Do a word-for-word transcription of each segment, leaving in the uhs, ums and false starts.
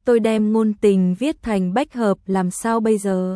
tôi đem ngôn tình viết thành bách hợp làm sao bây giờ?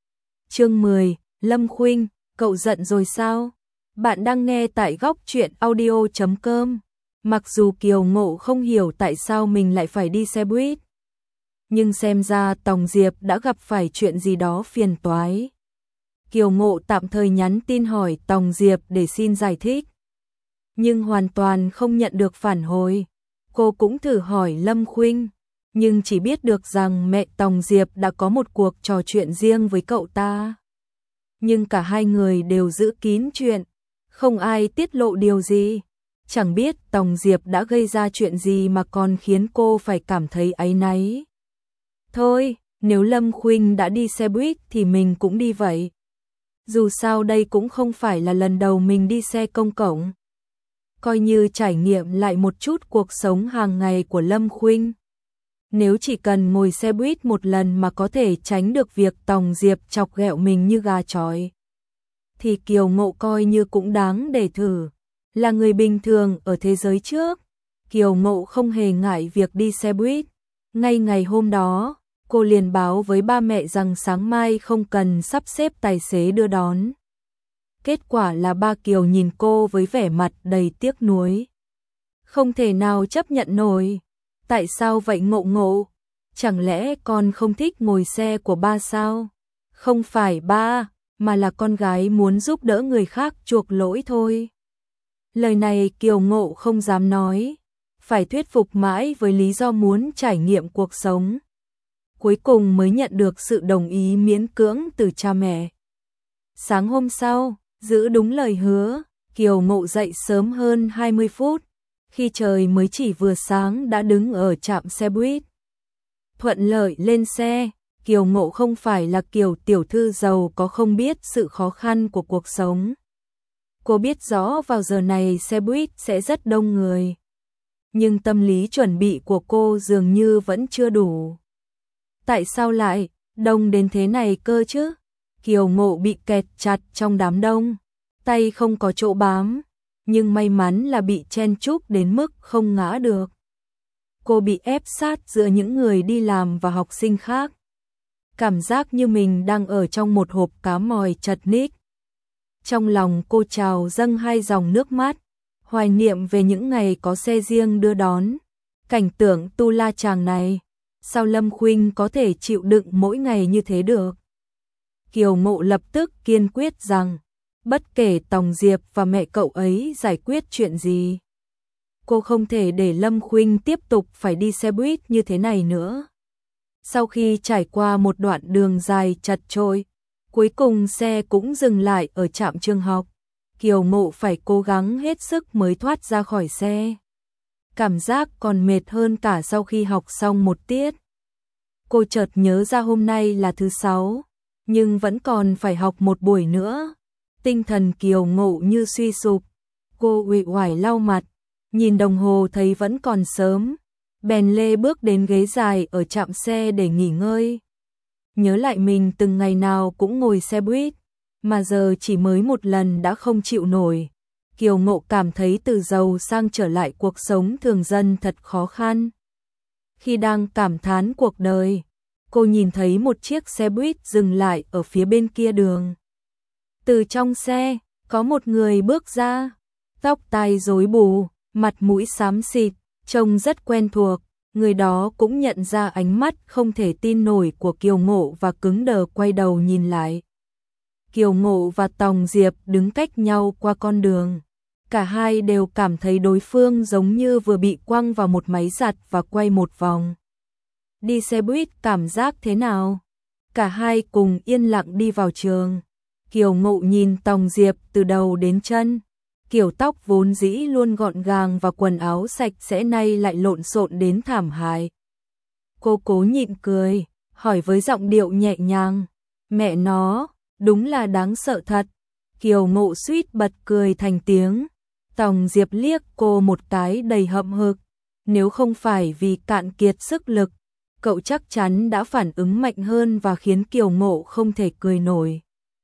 Chương mười, Lâm Khuynh, cậu giận rồi sao? Bạn đang nghe tại góc truyện audio chấm com. Mặc dù Kiều Ngộ không hiểu tại sao mình lại phải đi xe buýt, nhưng xem ra Tòng Diệp đã gặp phải chuyện gì đó phiền toái. Kiều Ngộ tạm thời nhắn tin hỏi Tòng Diệp để xin giải thích, nhưng hoàn toàn không nhận được phản hồi. Cô cũng thử hỏi Lâm Khuynh, nhưng chỉ biết được rằng mẹ Tòng Diệp đã có một cuộc trò chuyện riêng với cậu ta. Nhưng cả hai người đều giữ kín chuyện, không ai tiết lộ điều gì. Chẳng biết Tòng Diệp đã gây ra chuyện gì mà còn khiến cô phải cảm thấy áy náy. Thôi, nếu Lâm Khuynh đã đi xe buýt thì mình cũng đi vậy. Dù sao đây cũng không phải là lần đầu mình đi xe công cộng. Coi như trải nghiệm lại một chút cuộc sống hàng ngày của Lâm Khuynh. Nếu chỉ cần ngồi xe buýt một lần mà có thể tránh được việc Tòng Diệp chọc ghẹo mình như gà chói, thì Kiều Ngộ coi như cũng đáng để thử. Là người bình thường ở thế giới trước, Kiều Ngộ không hề ngại việc đi xe buýt. Ngay ngày hôm đó, cô liền báo với ba mẹ rằng sáng mai không cần sắp xếp tài xế đưa đón. Kết quả là ba Kiều nhìn cô với vẻ mặt đầy tiếc nuối. Không thể nào chấp nhận nổi. Tại sao vậy Ngộ Ngộ? Chẳng lẽ con không thích ngồi xe của ba sao? Không phải ba, mà là con gái muốn giúp đỡ người khác chuộc lỗi thôi. Lời này Kiều Ngộ không dám nói, phải thuyết phục mãi với lý do muốn trải nghiệm cuộc sống. Cuối cùng mới nhận được sự đồng ý miễn cưỡng từ cha mẹ. Sáng hôm sau, giữ đúng lời hứa, Kiều Ngộ dậy sớm hơn hai mươi phút, khi trời mới chỉ vừa sáng đã đứng ở trạm xe buýt. Thuận lợi lên xe, Kiều Ngộ không phải là kiểu tiểu thư giàu có không biết sự khó khăn của cuộc sống. Cô biết rõ vào giờ này xe buýt sẽ rất đông người, nhưng tâm lý chuẩn bị của cô dường như vẫn chưa đủ. Tại sao lại đông đến thế này cơ chứ? Kiều Ngộ bị kẹt chặt trong đám đông, tay không có chỗ bám, nhưng may mắn là bị chen chúc đến mức không ngã được. Cô bị ép sát giữa những người đi làm và học sinh khác. Cảm giác như mình đang ở trong một hộp cá mòi chật ních. Trong lòng cô trào dâng hai dòng nước mắt, hoài niệm về những ngày có xe riêng đưa đón. Cảnh tượng tu la chàng này, sao Lâm Khuynh có thể chịu đựng mỗi ngày như thế được? Kiều Ngộ lập tức kiên quyết rằng, bất kể Tòng Diệp và mẹ cậu ấy giải quyết chuyện gì, cô không thể để Lâm Khuynh tiếp tục phải đi xe buýt như thế này nữa. Sau khi trải qua một đoạn đường dài chật chội, cuối cùng xe cũng dừng lại ở trạm trường học. Kiều Ngộ phải cố gắng hết sức mới thoát ra khỏi xe. Cảm giác còn mệt hơn cả sau khi học xong một tiết. Cô chợt nhớ ra hôm nay là thứ sáu, nhưng vẫn còn phải học một buổi nữa. Tinh thần Kiều Ngộ như suy sụp. Cô uể oải lau mặt, nhìn đồng hồ thấy vẫn còn sớm, bèn lê bước đến ghế dài ở trạm xe để nghỉ ngơi. Nhớ lại mình từng ngày nào cũng ngồi xe buýt, mà giờ chỉ mới một lần đã không chịu nổi. Kiều Ngộ cảm thấy từ giàu sang trở lại cuộc sống thường dân thật khó khăn. Khi đang cảm thán cuộc đời, cô nhìn thấy một chiếc xe buýt dừng lại ở phía bên kia đường. Từ trong xe, có một người bước ra, tóc tai rối bù, mặt mũi xám xịt, trông rất quen thuộc. Người đó cũng nhận ra ánh mắt không thể tin nổi của Kiều Ngộ và cứng đờ quay đầu nhìn lại. Kiều Ngộ và Tòng Diệp đứng cách nhau qua con đường. Cả hai đều cảm thấy đối phương giống như vừa bị quăng vào một máy giặt và quay một vòng. Đi xe buýt cảm giác thế nào? Cả hai cùng yên lặng đi vào trường. Kiều Ngộ nhìn Tòng Diệp từ đầu đến chân. Kiểu tóc vốn dĩ luôn gọn gàng và quần áo sạch sẽ nay lại lộn xộn đến thảm hại. Cô cố nhịn cười, hỏi với giọng điệu nhẹ nhàng, mẹ nó, đúng là đáng sợ thật. Kiều Ngộ suýt bật cười thành tiếng. Tòng Diệp liếc cô một cái đầy hậm hực. Nếu không phải vì cạn kiệt sức lực, cậu chắc chắn đã phản ứng mạnh hơn và khiến Kiều Ngộ không thể cười nổi.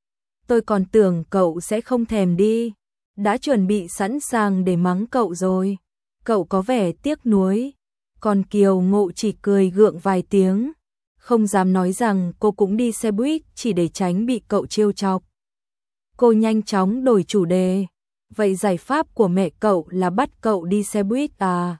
Tôi còn tưởng cậu sẽ không thèm đi, đã chuẩn bị sẵn sàng để mắng cậu rồi. Cậu có vẻ tiếc nuối. Còn Kiều Ngộ chỉ cười gượng vài tiếng, không dám nói rằng cô cũng đi xe buýt chỉ để tránh bị cậu trêu chọc. Cô nhanh chóng đổi chủ đề, vậy giải pháp của mẹ cậu là bắt cậu đi xe buýt à?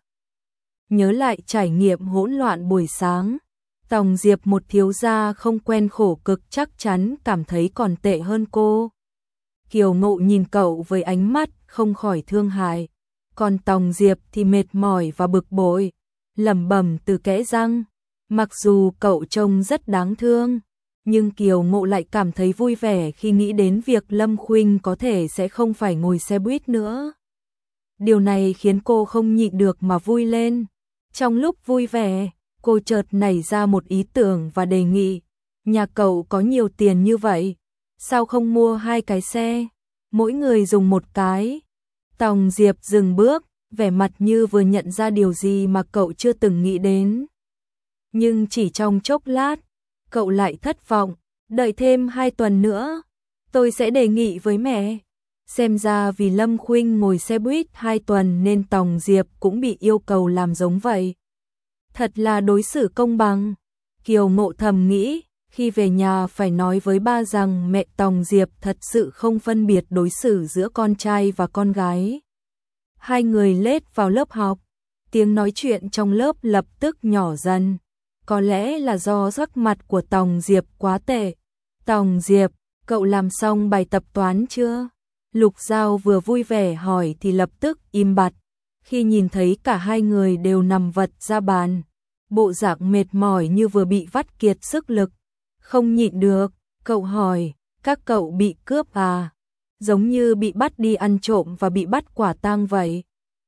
Nhớ lại trải nghiệm hỗn loạn buổi sáng, Tòng Diệp một thiếu gia không quen khổ cực chắc chắn cảm thấy còn tệ hơn cô. Kiều Ngộ nhìn cậu với ánh mắt không khỏi thương hại, còn Tòng Diệp thì mệt mỏi và bực bội, lẩm bẩm từ kẽ răng, mặc dù cậu trông rất đáng thương, nhưng Kiều Ngộ lại cảm thấy vui vẻ khi nghĩ đến việc Lâm Khuynh có thể sẽ không phải ngồi xe buýt nữa. Điều này khiến cô không nhịn được mà vui lên. Trong lúc vui vẻ, cô chợt nảy ra một ý tưởng và đề nghị, nhà cậu có nhiều tiền như vậy, sao không mua hai cái xe, mỗi người dùng một cái. Tòng Diệp dừng bước, vẻ mặt như vừa nhận ra điều gì mà cậu chưa từng nghĩ đến. Nhưng chỉ trong chốc lát, cậu lại thất vọng, đợi thêm hai tuần nữa, tôi sẽ đề nghị với mẹ. Xem ra vì Lâm Khuynh ngồi xe buýt hai tuần nên Tòng Diệp cũng bị yêu cầu làm giống vậy. Thật là đối xử công bằng. Kiều Ngộ thầm nghĩ, khi về nhà phải nói với ba rằng mẹ Tòng Diệp thật sự không phân biệt đối xử giữa con trai và con gái. Hai người lết vào lớp học, tiếng nói chuyện trong lớp lập tức nhỏ dần. Có lẽ là do sắc mặt của Tòng Diệp quá tệ. Tòng Diệp, cậu làm xong bài tập toán chưa? Lục Giao vừa vui vẻ hỏi thì lập tức im bặt, khi nhìn thấy cả hai người đều nằm vật ra bàn, bộ dạng mệt mỏi như vừa bị vắt kiệt sức lực. Không nhịn được, cậu hỏi, các cậu bị cướp à? Giống như bị bắt đi ăn trộm và bị bắt quả tang vậy.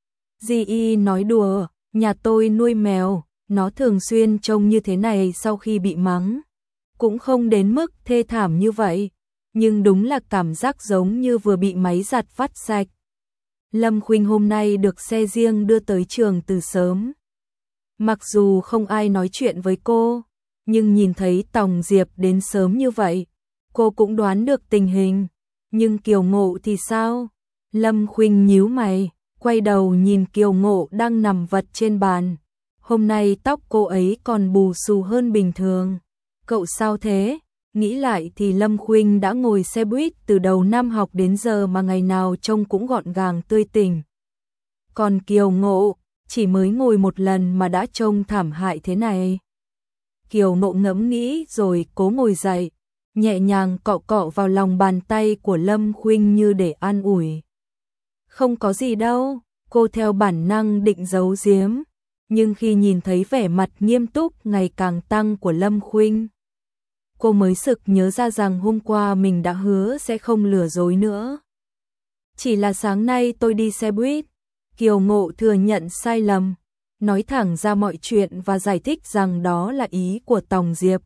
Di Y nói đùa, nhà tôi nuôi mèo, nó thường xuyên trông như thế này sau khi bị mắng. Cũng không đến mức thê thảm như vậy, nhưng đúng là cảm giác giống như vừa bị máy giặt vắt sạch. Lâm Khuynh hôm nay được xe riêng đưa tới trường từ sớm. Mặc dù không ai nói chuyện với cô, nhưng nhìn thấy Tòng Diệp đến sớm như vậy, cô cũng đoán được tình hình. Nhưng Kiều Ngộ thì sao? Lâm Khuynh nhíu mày, quay đầu nhìn Kiều Ngộ đang nằm vật trên bàn. Hôm nay tóc cô ấy còn bù xù hơn bình thường. Cậu sao thế? Nghĩ lại thì Lâm Khuynh đã ngồi xe buýt từ đầu năm học đến giờ mà ngày nào trông cũng gọn gàng tươi tỉnh. Còn Kiều Ngộ, chỉ mới ngồi một lần mà đã trông thảm hại thế này. Kiều Ngộ ngẫm nghĩ rồi cố ngồi dậy, nhẹ nhàng cọ cọ vào lòng bàn tay của Lâm Khuynh như để an ủi. Không có gì đâu, cô theo bản năng định giấu giếm, nhưng khi nhìn thấy vẻ mặt nghiêm túc ngày càng tăng của Lâm Khuynh, cô mới sực nhớ ra rằng hôm qua mình đã hứa sẽ không lừa dối nữa. Chỉ là sáng nay tôi đi xe buýt. Kiều Ngộ thừa nhận sai lầm, nói thẳng ra mọi chuyện và giải thích rằng đó là ý của Tòng Diệp.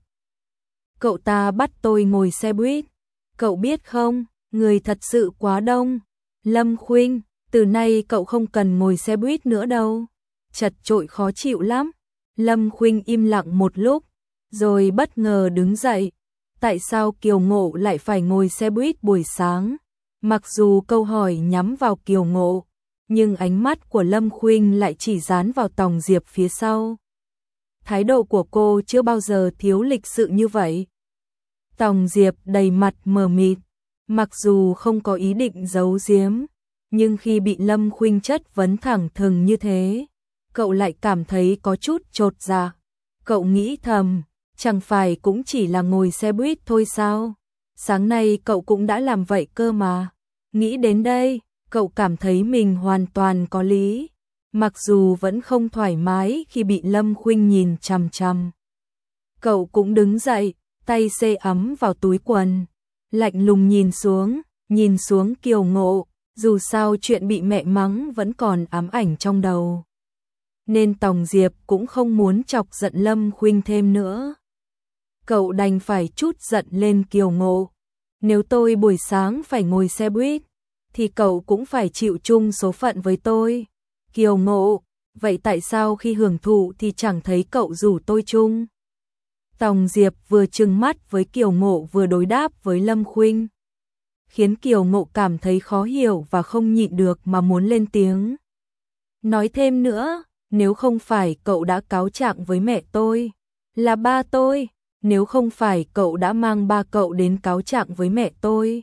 Cậu ta bắt tôi ngồi xe buýt. Cậu biết không, người thật sự quá đông. Lâm Khuynh, từ nay cậu không cần ngồi xe buýt nữa đâu. Chật chội khó chịu lắm. Lâm Khuynh im lặng một lúc, rồi bất ngờ đứng dậy. Tại sao Kiều Ngộ lại phải ngồi xe buýt buổi sáng? Mặc dù câu hỏi nhắm vào Kiều Ngộ, nhưng ánh mắt của Lâm Khuynh lại chỉ dán vào Tòng Diệp phía sau. Thái độ của cô chưa bao giờ thiếu lịch sự như vậy. Tòng Diệp đầy mặt mờ mịt, mặc dù không có ý định giấu giếm, nhưng khi bị Lâm Khuynh chất vấn thẳng thừng như thế, cậu lại cảm thấy có chút chột dạ. Cậu nghĩ thầm, chẳng phải cũng chỉ là ngồi xe buýt thôi sao? Sáng nay cậu cũng đã làm vậy cơ mà. Nghĩ đến đây, cậu cảm thấy mình hoàn toàn có lý, mặc dù vẫn không thoải mái khi bị Lâm Khuynh nhìn chằm chằm. Cậu cũng đứng dậy, tay xê ấm vào túi quần, lạnh lùng nhìn xuống, nhìn xuống Kiều Ngộ, dù sao chuyện bị mẹ mắng vẫn còn ám ảnh trong đầu. Nên Tòng Diệp cũng không muốn chọc giận Lâm Khuynh thêm nữa. Cậu đành phải trút giận lên Kiều Ngộ. Nếu tôi buổi sáng phải ngồi xe buýt, thì cậu cũng phải chịu chung số phận với tôi. Kiều Ngộ, vậy tại sao khi hưởng thụ thì chẳng thấy cậu rủ tôi chung? Tòng Diệp vừa trừng mắt với Kiều Ngộ vừa đối đáp với Lâm Khuynh, khiến Kiều Ngộ cảm thấy khó hiểu và không nhịn được mà muốn lên tiếng. Nói thêm nữa, nếu không phải cậu đã cáo trạng với mẹ tôi, là ba tôi, nếu không phải cậu đã mang ba cậu đến cáo trạng với mẹ tôi.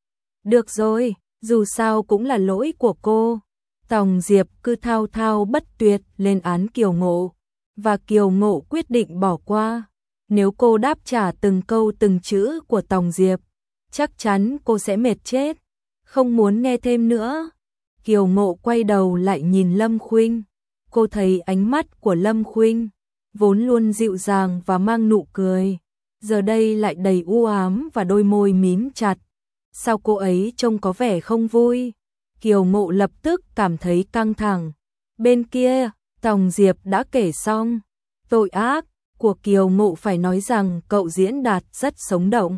Được rồi, dù sao cũng là lỗi của cô. Tòng Diệp cứ thao thao bất tuyệt lên án Kiều Ngộ, và Kiều Ngộ quyết định bỏ qua. Nếu cô đáp trả từng câu từng chữ của Tòng Diệp, chắc chắn cô sẽ mệt chết, không muốn nghe thêm nữa. Kiều Ngộ quay đầu lại nhìn Lâm Khuynh, cô thấy ánh mắt của Lâm Khuynh, vốn luôn dịu dàng và mang nụ cười, giờ đây lại đầy u ám và đôi môi mím chặt. Sao cô ấy trông có vẻ không vui? Kiều Ngộ lập tức cảm thấy căng thẳng. Bên kia, Tòng Diệp đã kể xong tội ác của Kiều Ngộ, phải nói rằng cậu diễn đạt rất sống động,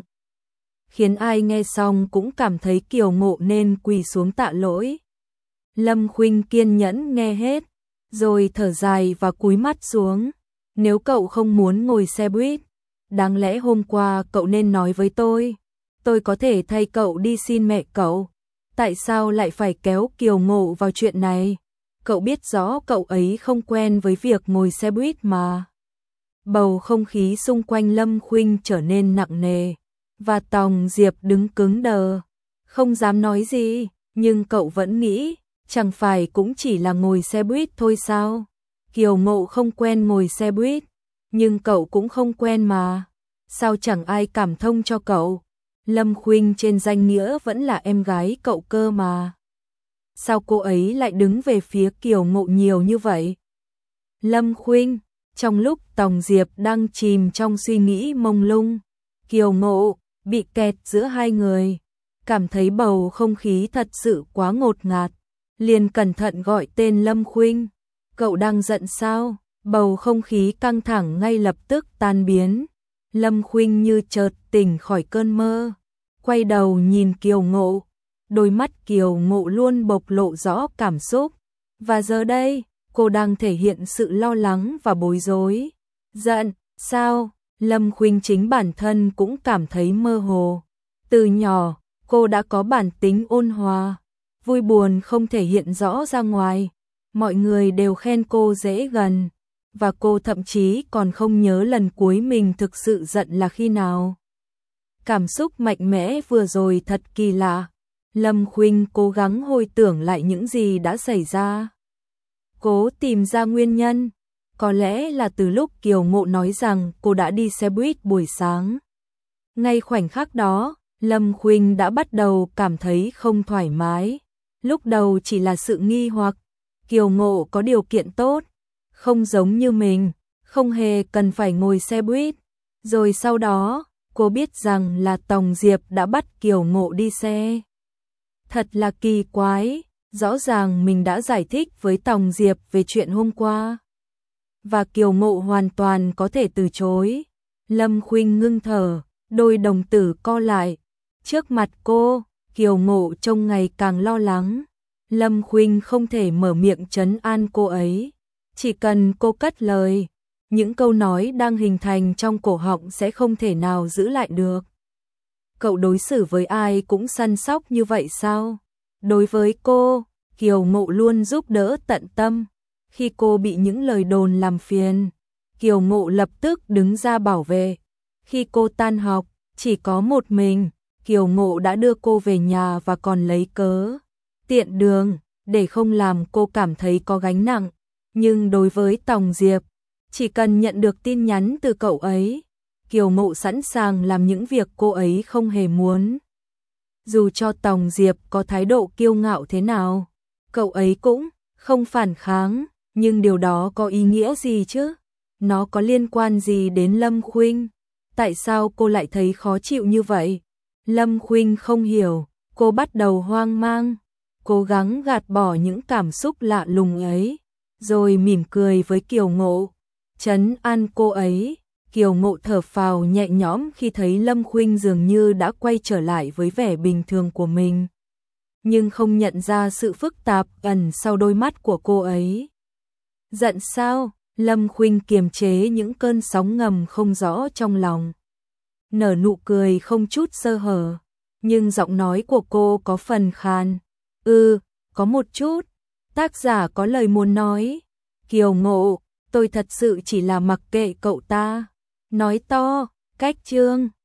khiến ai nghe xong cũng cảm thấy Kiều Ngộ nên quỳ xuống tạ lỗi. Lâm Khuynh kiên nhẫn nghe hết, rồi thở dài và cúi mắt xuống. Nếu cậu không muốn ngồi xe buýt, đáng lẽ hôm qua cậu nên nói với tôi, tôi có thể thay cậu đi xin mẹ cậu. Tại sao lại phải kéo Kiều Ngộ vào chuyện này? Cậu biết rõ cậu ấy không quen với việc ngồi xe buýt mà. Bầu không khí xung quanh Lâm Khuynh trở nên nặng nề, và Tòng Diệp đứng cứng đờ, không dám nói gì, nhưng cậu vẫn nghĩ, chẳng phải cũng chỉ là ngồi xe buýt thôi sao? Kiều Ngộ không quen ngồi xe buýt, nhưng cậu cũng không quen mà. Sao chẳng ai cảm thông cho cậu? Lâm Khuynh trên danh nghĩa vẫn là em gái cậu cơ mà. Sao cô ấy lại đứng về phía Kiều Ngộ nhiều như vậy? Lâm Khuynh, trong lúc Tòng Diệp đang chìm trong suy nghĩ mông lung, Kiều Ngộ bị kẹt giữa hai người, cảm thấy bầu không khí thật sự quá ngột ngạt, liền cẩn thận gọi tên Lâm Khuynh. Cậu đang giận sao? Bầu không khí căng thẳng ngay lập tức tan biến. Lâm Khuynh như chợt tỉnh khỏi cơn mơ, quay đầu nhìn Kiều Ngộ, đôi mắt Kiều Ngộ luôn bộc lộ rõ cảm xúc, và giờ đây, cô đang thể hiện sự lo lắng và bối rối. Giận, sao? Lâm Khuynh chính bản thân cũng cảm thấy mơ hồ. Từ nhỏ, cô đã có bản tính ôn hòa, vui buồn không thể hiện rõ ra ngoài. Mọi người đều khen cô dễ gần, và cô thậm chí còn không nhớ lần cuối mình thực sự giận là khi nào. Cảm xúc mạnh mẽ vừa rồi thật kỳ lạ. Lâm Khuynh cố gắng hồi tưởng lại những gì đã xảy ra, cố tìm ra nguyên nhân. Có lẽ là từ lúc Kiều Ngộ nói rằng cô đã đi xe buýt buổi sáng. Ngay khoảnh khắc đó, Lâm Khuynh đã bắt đầu cảm thấy không thoải mái. Lúc đầu chỉ là sự nghi hoặc, Kiều Ngộ có điều kiện tốt, không giống như mình, không hề cần phải ngồi xe buýt. Rồi sau đó, cô biết rằng là Tòng Diệp đã bắt Kiều Ngộ đi xe. Thật là kỳ quái, rõ ràng mình đã giải thích với Tòng Diệp về chuyện hôm qua, và Kiều Ngộ hoàn toàn có thể từ chối. Lâm Khuynh ngưng thở, đôi đồng tử co lại. Trước mặt cô, Kiều Ngộ trông ngày càng lo lắng. Lâm Khuynh không thể mở miệng trấn an cô ấy. Chỉ cần cô cất lời, những câu nói đang hình thành trong cổ họng sẽ không thể nào giữ lại được. Cậu đối xử với ai cũng săn sóc như vậy sao? Đối với cô, Kiều Ngộ luôn giúp đỡ tận tâm. Khi cô bị những lời đồn làm phiền, Kiều Ngộ lập tức đứng ra bảo vệ. Khi cô tan học, chỉ có một mình, Kiều Ngộ đã đưa cô về nhà và còn lấy cớ tiện đường để không làm cô cảm thấy có gánh nặng. Nhưng đối với Tòng Diệp, chỉ cần nhận được tin nhắn từ cậu ấy, Kiều Ngộ sẵn sàng làm những việc cô ấy không hề muốn. Dù cho Tòng Diệp có thái độ kiêu ngạo thế nào, cậu ấy cũng không phản kháng. Nhưng điều đó có ý nghĩa gì chứ? Nó có liên quan gì đến Lâm Khuynh? Tại sao cô lại thấy khó chịu như vậy? Lâm Khuynh không hiểu, cô bắt đầu hoang mang, cố gắng gạt bỏ những cảm xúc lạ lùng ấy, rồi mỉm cười với Kiều Ngộ, trấn an cô ấy. Kiều Ngộ thở phào nhẹ nhõm khi thấy Lâm Khuynh dường như đã quay trở lại với vẻ bình thường của mình, nhưng không nhận ra sự phức tạp ẩn sau đôi mắt của cô ấy. Giận sao? Lâm Khuynh kiềm chế những cơn sóng ngầm không rõ trong lòng, nở nụ cười không chút sơ hở, nhưng giọng nói của cô có phần khàn. Ừ, có một chút, tác giả có lời muốn nói. kiều ngộ, tôi thật sự chỉ là mặc kệ cậu ta. Nói to, cách chương